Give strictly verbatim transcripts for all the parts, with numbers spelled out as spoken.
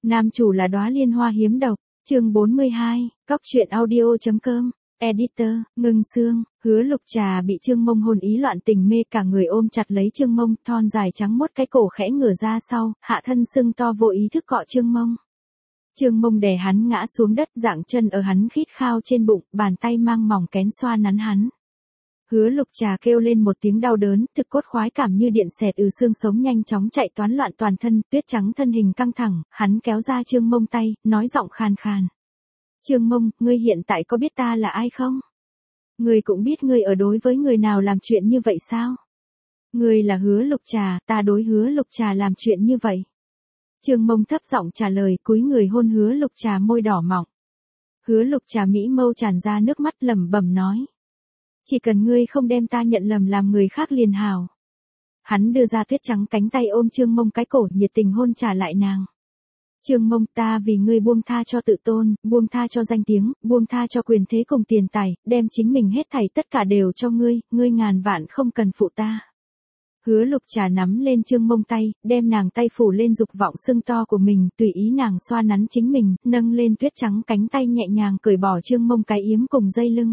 Nam chủ là đóa liên hoa hiếm độc, chương bốn mươi hai, cóc truyện audio chấm com, editor, Ngưng Sương, Hứa Lục Trà bị Trương Mông hôn ý loạn tình mê cả người ôm chặt lấy Trương Mông, thon dài trắng mốt cái cổ khẽ ngửa ra sau, hạ thân sưng to vô ý thức cọ Trương Mông. Trương Mông đè hắn ngã xuống đất, dạng chân ở hắn khít khao trên bụng, bàn tay mang mỏng kén xoa nắn hắn. Hứa Lục Trà kêu lên một tiếng đau đớn, thực cốt khoái cảm như điện xẹt ừ xương sống nhanh chóng chạy toán loạn toàn thân, tuyết trắng thân hình căng thẳng, hắn kéo ra Trương Mông tay, nói giọng khàn khàn. Trương Mông, ngươi hiện tại có biết ta là ai không? Ngươi cũng biết ngươi ở đối với người nào làm chuyện như vậy sao? Ngươi là Hứa Lục Trà, ta đối Hứa Lục Trà làm chuyện như vậy. Trương Mông thấp giọng trả lời, cúi người hôn Hứa Lục Trà môi đỏ mọng. Hứa Lục Trà mỹ mâu tràn ra nước mắt lẩm bẩm nói. Chỉ cần ngươi không đem ta nhận lầm làm người khác liền hảo. Hắn đưa ra tuyết trắng cánh tay ôm Trương Mông cái cổ, nhiệt tình hôn trả lại nàng. Trương Mông, ta vì ngươi buông tha cho tự tôn, buông tha cho danh tiếng, buông tha cho quyền thế cùng tiền tài, đem chính mình hết thảy tất cả đều cho ngươi, ngươi ngàn vạn không cần phụ ta. Hứa Lục Trà nắm lên Trương Mông tay, đem nàng tay phủ lên dục vọng sưng to của mình, tùy ý nàng xoa nắn chính mình, nâng lên tuyết trắng cánh tay nhẹ nhàng cởi bỏ Trương Mông cái yếm cùng dây lưng.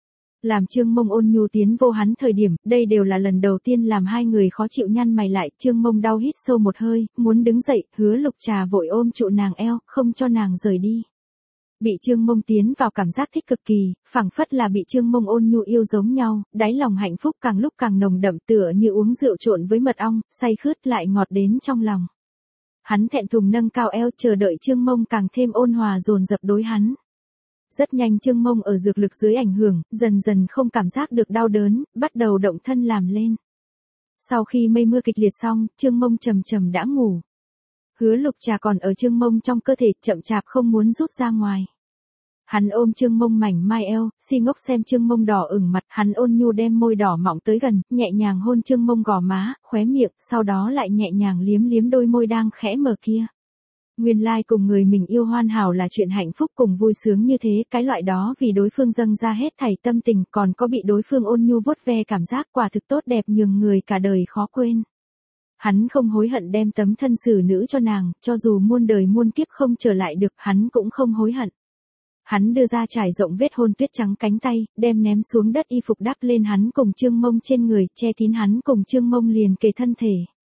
Làm Trương Mông ôn nhu tiến vô hắn thời điểm, đây đều là lần đầu tiên làm hai người khó chịu nhăn mày lại, Trương Mông đau hít sâu một hơi, muốn đứng dậy, Hứa Lục Trà vội ôm trụ nàng eo, không cho nàng rời đi. Bị Trương Mông tiến vào cảm giác thích cực kỳ, phảng phất là bị Trương Mông ôn nhu yêu giống nhau, đáy lòng hạnh phúc càng lúc càng nồng đậm, tựa như uống rượu trộn với mật ong, say khướt lại ngọt đến trong lòng. Hắn thẹn thùng nâng cao eo chờ đợi Trương Mông càng thêm ôn hòa dồn dập đối hắn. Rất nhanh Trương Mông ở dược lực dưới ảnh hưởng, dần dần không cảm giác được đau đớn, bắt đầu động thân làm lên. Sau khi mây mưa kịch liệt xong, Trương Mông trầm trầm đã ngủ. Hứa Lục Trà còn ở Trương Mông trong cơ thể, chậm chạp không muốn rút ra ngoài. Hắn ôm Trương Mông mảnh mai eo, si ngốc xem Trương Mông đỏ ửng mặt, hắn ôn nhu đem môi đỏ mọng tới gần, nhẹ nhàng hôn Trương Mông gò má, khóe miệng, sau đó lại nhẹ nhàng liếm liếm đôi môi đang khẽ mở kia. Nguyên lai cùng người mình yêu hoàn hảo là chuyện hạnh phúc cùng vui sướng như thế, cái loại đó vì đối phương dâng ra hết thảy tâm tình, còn có bị đối phương ôn nhu vuốt ve cảm giác quả thực tốt đẹp nhường người cả đời khó quên. Hắn không hối hận đem tấm thân xử nữ cho nàng, cho dù muôn đời muôn kiếp không trở lại được, hắn cũng không hối hận. Hắn đưa ra trải rộng vết hôn tuyết trắng cánh tay, đem ném xuống đất y phục đắp lên hắn cùng Trương Mông trên người, che kín hắn cùng Trương Mông liền kề thân thể.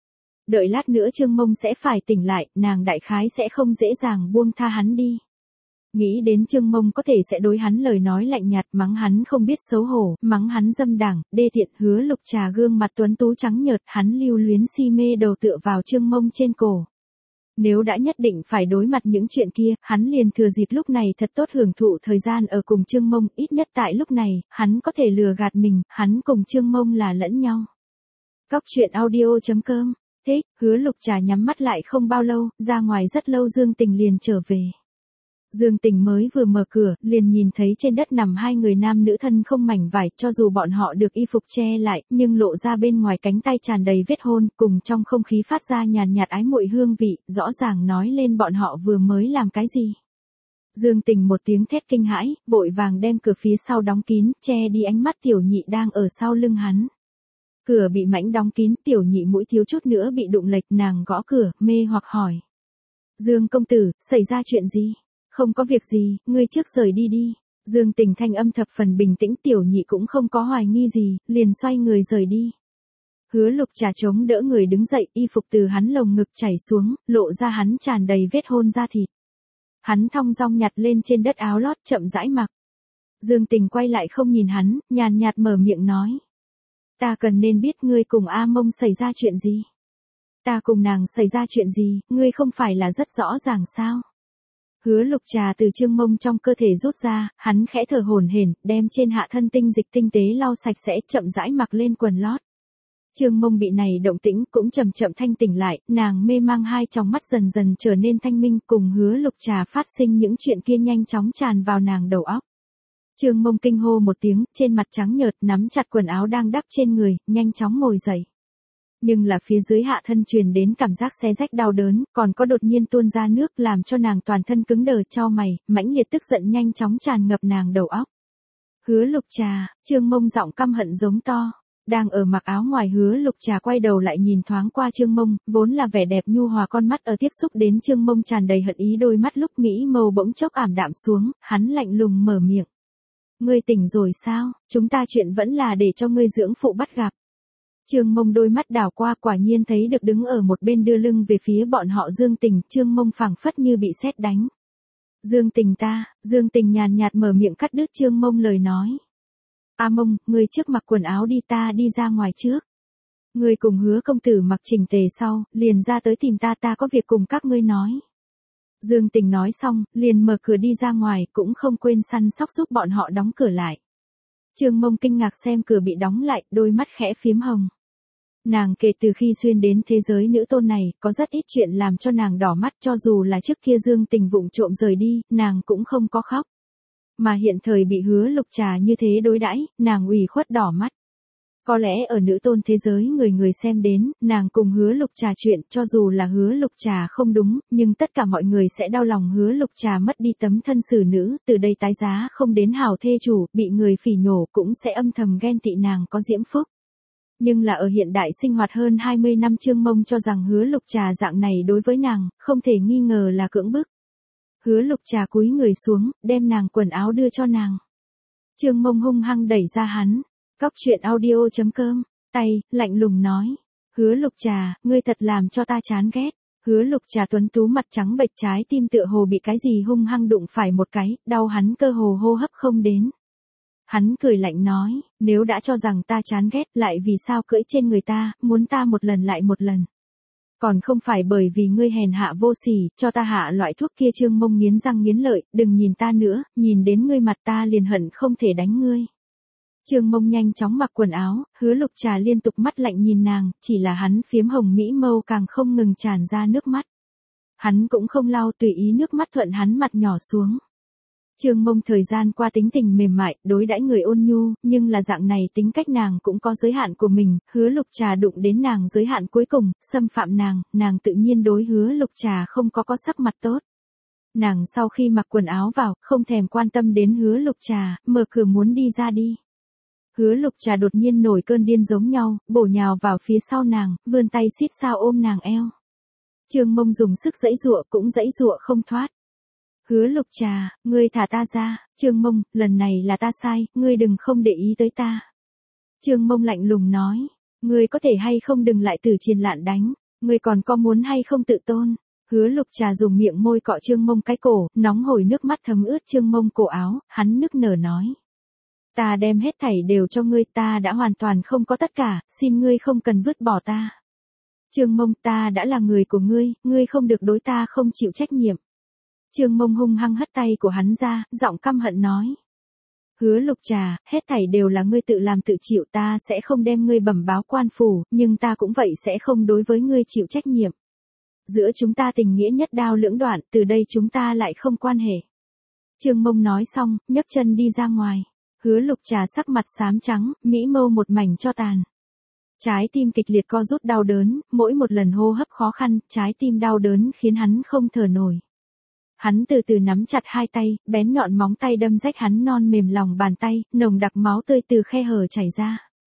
Đợi lát nữa Trương Mông sẽ phải tỉnh lại, nàng đại khái sẽ không dễ dàng buông tha hắn đi. Nghĩ đến Trương Mông có thể sẽ đối hắn lời nói lạnh nhạt, mắng hắn không biết xấu hổ, mắng hắn dâm đảng, đê tiện. Hứa Lục Trà gương mặt tuấn tú trắng nhợt, hắn lưu luyến si mê đầu tựa vào Trương Mông trên cổ. Nếu đã nhất định phải đối mặt những chuyện kia, hắn liền thừa dịp lúc này thật tốt hưởng thụ thời gian ở cùng Trương Mông, ít nhất tại lúc này, hắn có thể lừa gạt mình, hắn cùng Trương Mông là lẫn nhau. Cóc truyện audio chấm com. Thế, Hứa Lục Trà nhắm mắt lại không bao lâu, ra ngoài rất lâu Dương Tình liền trở về. Dương Tình mới vừa mở cửa, liền nhìn thấy trên đất nằm hai người nam nữ thân không mảnh vải, cho dù bọn họ được y phục che lại, nhưng lộ ra bên ngoài cánh tay tràn đầy vết hôn, cùng trong không khí phát ra nhàn nhạt ái muội hương vị, rõ ràng nói lên bọn họ vừa mới làm cái gì. Dương Tình một tiếng thét kinh hãi, vội vàng đem cửa phía sau đóng kín, che đi ánh mắt Tiểu Nhị đang ở sau lưng hắn. Cửa bị mãnh đóng kín, Tiểu Nhị mũi thiếu chút nữa bị đụng lệch, nàng gõ cửa, mê hoặc hỏi. Dương công tử, xảy ra chuyện gì? Không có việc gì, ngươi trước rời đi đi. Dương Tình thanh âm thập phần bình tĩnh, Tiểu Nhị cũng không có hoài nghi gì, liền xoay người rời đi. Hứa Lục Trà chống đỡ người đứng dậy, y phục từ hắn lồng ngực chảy xuống, lộ ra hắn tràn đầy vết hôn da thịt. Hắn thong dong nhặt lên trên đất áo lót chậm rãi mặc. Dương Tình quay lại không nhìn hắn, nhàn nhạt mở miệng nói. Ta cần nên biết ngươi cùng A Mông xảy ra chuyện gì. Ta cùng nàng xảy ra chuyện gì, ngươi không phải là rất rõ ràng sao. Hứa Lục Trà từ Trương Mông trong cơ thể rút ra, hắn khẽ thở hổn hển, đem trên hạ thân tinh dịch tinh tế lau sạch sẽ, chậm rãi mặc lên quần lót. Trương Mông bị này động tĩnh cũng chậm chậm thanh tỉnh lại, nàng mê mang hai tròng mắt dần dần trở nên thanh minh, cùng Hứa Lục Trà phát sinh những chuyện kia nhanh chóng tràn vào nàng đầu óc. Trương Mông kinh hô một tiếng, trên mặt trắng nhợt, nắm chặt quần áo đang đắp trên người, nhanh chóng ngồi dậy. Nhưng là phía dưới hạ thân truyền đến cảm giác xé rách đau đớn, còn có đột nhiên tuôn ra nước làm cho nàng toàn thân cứng đờ, chau mày, mãnh liệt tức giận nhanh chóng tràn ngập nàng đầu óc. Hứa Lục Trà, Trương Mông giọng căm hận giống to. đang ở mặc áo ngoài Hứa Lục Trà quay đầu lại nhìn thoáng qua Trương Mông, vốn là vẻ đẹp nhu hòa con mắt ở tiếp xúc đến Trương Mông tràn đầy hận ý đôi mắt lúc mỹ mâu bỗng chốc ảm đạm xuống, hắn lạnh lùng mở miệng. Ngươi tỉnh rồi sao, chúng ta chuyện vẫn là để cho ngươi dưỡng phụ bắt gặp. Trương Mông đôi mắt đảo qua quả nhiên thấy được đứng ở một bên đưa lưng về phía bọn họ Dương Tình, Trương Mông phảng phất như bị sét đánh. Dương Tình ta, Dương Tình nhàn nhạt mở miệng cắt đứt Trương Mông lời nói. A Mông, ngươi trước mặc quần áo đi ta đi ra ngoài trước. Ngươi cùng Hứa công tử mặc chỉnh tề sau, liền ra tới tìm ta ta có việc cùng các ngươi nói. Dương Tình nói xong, liền mở cửa đi ra ngoài cũng không quên săn sóc giúp bọn họ đóng cửa lại. Trương Mông kinh ngạc xem cửa bị đóng lại, đôi mắt khẽ phím hồng. Nàng kể từ khi xuyên đến thế giới nữ tôn này, có rất ít chuyện làm cho nàng đỏ mắt cho dù là trước kia Dương Tình vụng trộm rời đi, nàng cũng không có khóc. Mà hiện thời bị Hứa Lục Trà như thế đối đãi, nàng ủy khuất đỏ mắt. Có lẽ ở nữ tôn thế giới người người xem đến, nàng cùng Hứa Lục Trà chuyện cho dù là Hứa Lục Trà không đúng, nhưng tất cả mọi người sẽ đau lòng Hứa Lục Trà mất đi tấm thân xử nữ, từ đây tái giá không đến hảo thê chủ, bị người phỉ nhổ cũng sẽ âm thầm ghen tị nàng có diễm phúc. Nhưng là ở hiện đại sinh hoạt hơn hai mươi năm Trương Mông cho rằng Hứa Lục Trà dạng này đối với nàng, không thể nghi ngờ là cưỡng bức. Hứa Lục Trà cúi người xuống, đem nàng quần áo đưa cho nàng. Trương Mông hung hăng đẩy ra hắn. Cóc truyện audio chấm com, tay, lạnh lùng nói. Hứa Lục Trà, ngươi thật làm cho ta chán ghét. Hứa Lục Trà tuấn tú mặt trắng bệch trái tim tựa hồ bị cái gì hung hăng đụng phải một cái, đau hắn cơ hồ hô hấp không đến. Hắn cười lạnh nói, nếu đã cho rằng ta chán ghét lại vì sao cưỡi trên người ta, muốn ta một lần lại một lần. Còn không phải bởi vì ngươi hèn hạ vô sỉ, cho ta hạ loại thuốc kia. Trương Mông nghiến răng nghiến lợi, đừng nhìn ta nữa, nhìn đến ngươi mặt ta liền hận không thể đánh ngươi. Trương Mông nhanh chóng mặc quần áo, Hứa Lục Trà liên tục mắt lạnh nhìn nàng, chỉ là hắn phiếm hồng mỹ mâu càng không ngừng tràn ra nước mắt. Hắn cũng không lau tùy ý nước mắt thuận hắn mặt nhỏ xuống. Trương Mông thời gian qua tính tình mềm mại, đối đãi người ôn nhu, nhưng là dạng này tính cách nàng cũng có giới hạn của mình, Hứa Lục Trà đụng đến nàng giới hạn cuối cùng, xâm phạm nàng, nàng tự nhiên đối Hứa Lục Trà không có có sắc mặt tốt. Nàng sau khi mặc quần áo vào, không thèm quan tâm đến Hứa Lục Trà, mở cửa muốn đi ra đi. Hứa Lục Trà đột nhiên nổi cơn điên giống nhau, bổ nhào vào phía sau nàng, vươn tay xít sao ôm nàng eo. Trương Mông dùng sức giãy giụa cũng giãy giụa không thoát. Hứa Lục Trà, ngươi thả ta ra. Trương Mông, lần này là ta sai, ngươi đừng không để ý tới ta. Trương Mông lạnh lùng nói, ngươi có thể hay không đừng lại từ triền lạn đánh, ngươi còn có muốn hay không tự tôn. Hứa Lục Trà dùng miệng môi cọ Trương Mông cái cổ, nóng hổi nước mắt thấm ướt Trương Mông cổ áo, hắn nức nở nói. Ta đem hết thảy đều cho ngươi, ta đã hoàn toàn không có tất cả, xin ngươi không cần vứt bỏ ta. Trương Mông, ta đã là người của ngươi, ngươi không được đối ta không chịu trách nhiệm. Trương Mông hung hăng hất tay của hắn ra, giọng căm hận nói. Hứa Lục Trà, hết thảy đều là ngươi tự làm tự chịu, ta sẽ không đem ngươi bẩm báo quan phủ, nhưng ta cũng vậy sẽ không đối với ngươi chịu trách nhiệm. Giữa chúng ta tình nghĩa nhất đao lưỡng đoạn, từ đây chúng ta lại không quan hệ. Trương Mông nói xong, nhấc chân đi ra ngoài. Hứa Lục Trà sắc mặt xám trắng, mỹ mâu một mảnh cho tàn. Trái tim kịch liệt co rút đau đớn, mỗi một lần hô hấp khó khăn, trái tim đau đớn khiến hắn không thở nổi. Hắn từ từ nắm chặt hai tay, bén nhọn móng tay đâm rách hắn non mềm lòng bàn tay, nồng đặc máu tươi từ khe hở chảy ra.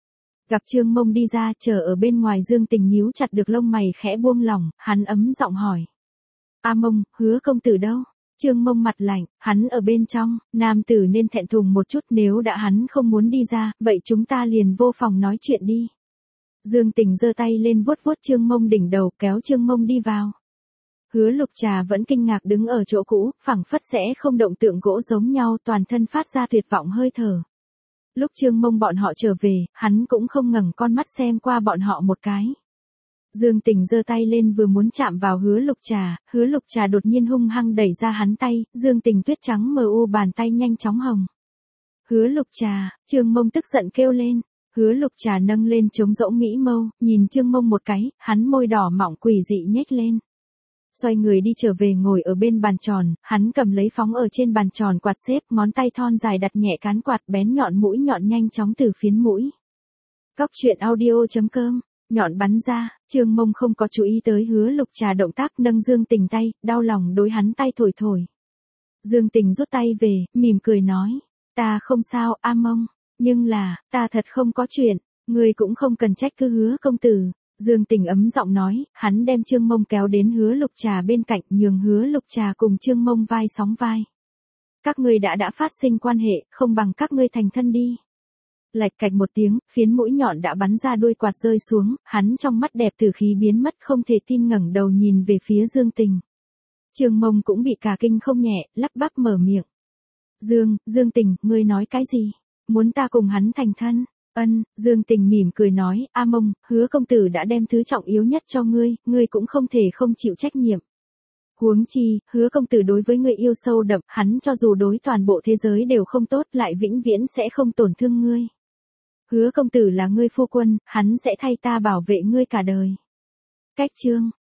Gặp Trương Mông đi ra, chờ ở bên ngoài Dương Tình nhíu chặt được lông mày khẽ buông lỏng, hắn ấm giọng hỏi. A Mông, Hứa công tử đâu? Trương Mông mặt lạnh, hắn ở bên trong, nam tử nên thẹn thùng một chút, nếu đã hắn không muốn đi ra, vậy chúng ta liền vô phòng nói chuyện đi. Dương Tình giơ tay lên vuốt vuốt Trương Mông đỉnh đầu, kéo Trương Mông đi vào. Hứa Lục Trà vẫn kinh ngạc đứng ở chỗ cũ, phảng phất sẽ không động tượng gỗ giống nhau, toàn thân phát ra tuyệt vọng hơi thở. Lúc Trương Mông bọn họ trở về, hắn cũng không ngẩng con mắt xem qua bọn họ một cái. Dương Tình giơ tay lên vừa muốn chạm vào Hứa Lục Trà, Hứa Lục Trà đột nhiên hung hăng đẩy ra hắn tay, Dương Tình tuyết trắng mờ u bàn tay nhanh chóng hồng. Hứa Lục Trà, Trương Mông tức giận kêu lên. Hứa Lục Trà nâng lên trống rỗng mỹ mâu, nhìn Trương Mông một cái, hắn môi đỏ mọng quỷ dị nhếch lên. Xoay người đi trở về ngồi ở bên bàn tròn, hắn cầm lấy phóng ở trên bàn tròn quạt xếp, ngón tay thon dài đặt nhẹ cán quạt, bén nhọn mũi nhọn nhanh chóng từ phiến mũi. Cóc truyện audio chấm com, nhọn bắn ra, Trương Mông không có chú ý tới Hứa Lục Trà động tác, nâng Dương Tình tay, đau lòng đối hắn tay thổi thổi. Dương Tình rút tay về, mỉm cười nói, ta không sao, A Mông, nhưng là, ta thật không có chuyện. Ngươi cũng không cần trách cứ Hứa công tử. Dương Tình ấm giọng nói, hắn đem Trương Mông kéo đến Hứa Lục Trà bên cạnh, nhường Hứa Lục Trà cùng Trương Mông vai sóng vai. Các ngươi đã đã phát sinh quan hệ, không bằng các ngươi thành thân đi. Lạch cạch một tiếng, phiến mũi nhọn đã bắn ra, đuôi quạt rơi xuống, hắn trong mắt đẹp tử khí biến mất, không thể tin ngẩng đầu nhìn về phía Dương Tình. Trương Mông cũng bị cả kinh không nhẹ, lắp bắp mở miệng. Dương, Dương Tình, ngươi nói cái gì? Muốn ta cùng hắn thành thân? Ân, Dương Tình mỉm cười nói, A Mông, Hứa công tử đã đem thứ trọng yếu nhất cho ngươi, ngươi cũng không thể không chịu trách nhiệm. Huống chi, Hứa công tử đối với ngươi yêu sâu đậm, hắn cho dù đối toàn bộ thế giới đều không tốt, lại vĩnh viễn sẽ không tổn thương ngươi. Hứa công tử là ngươi phu quân, hắn sẽ thay ta bảo vệ ngươi cả đời. Cách chương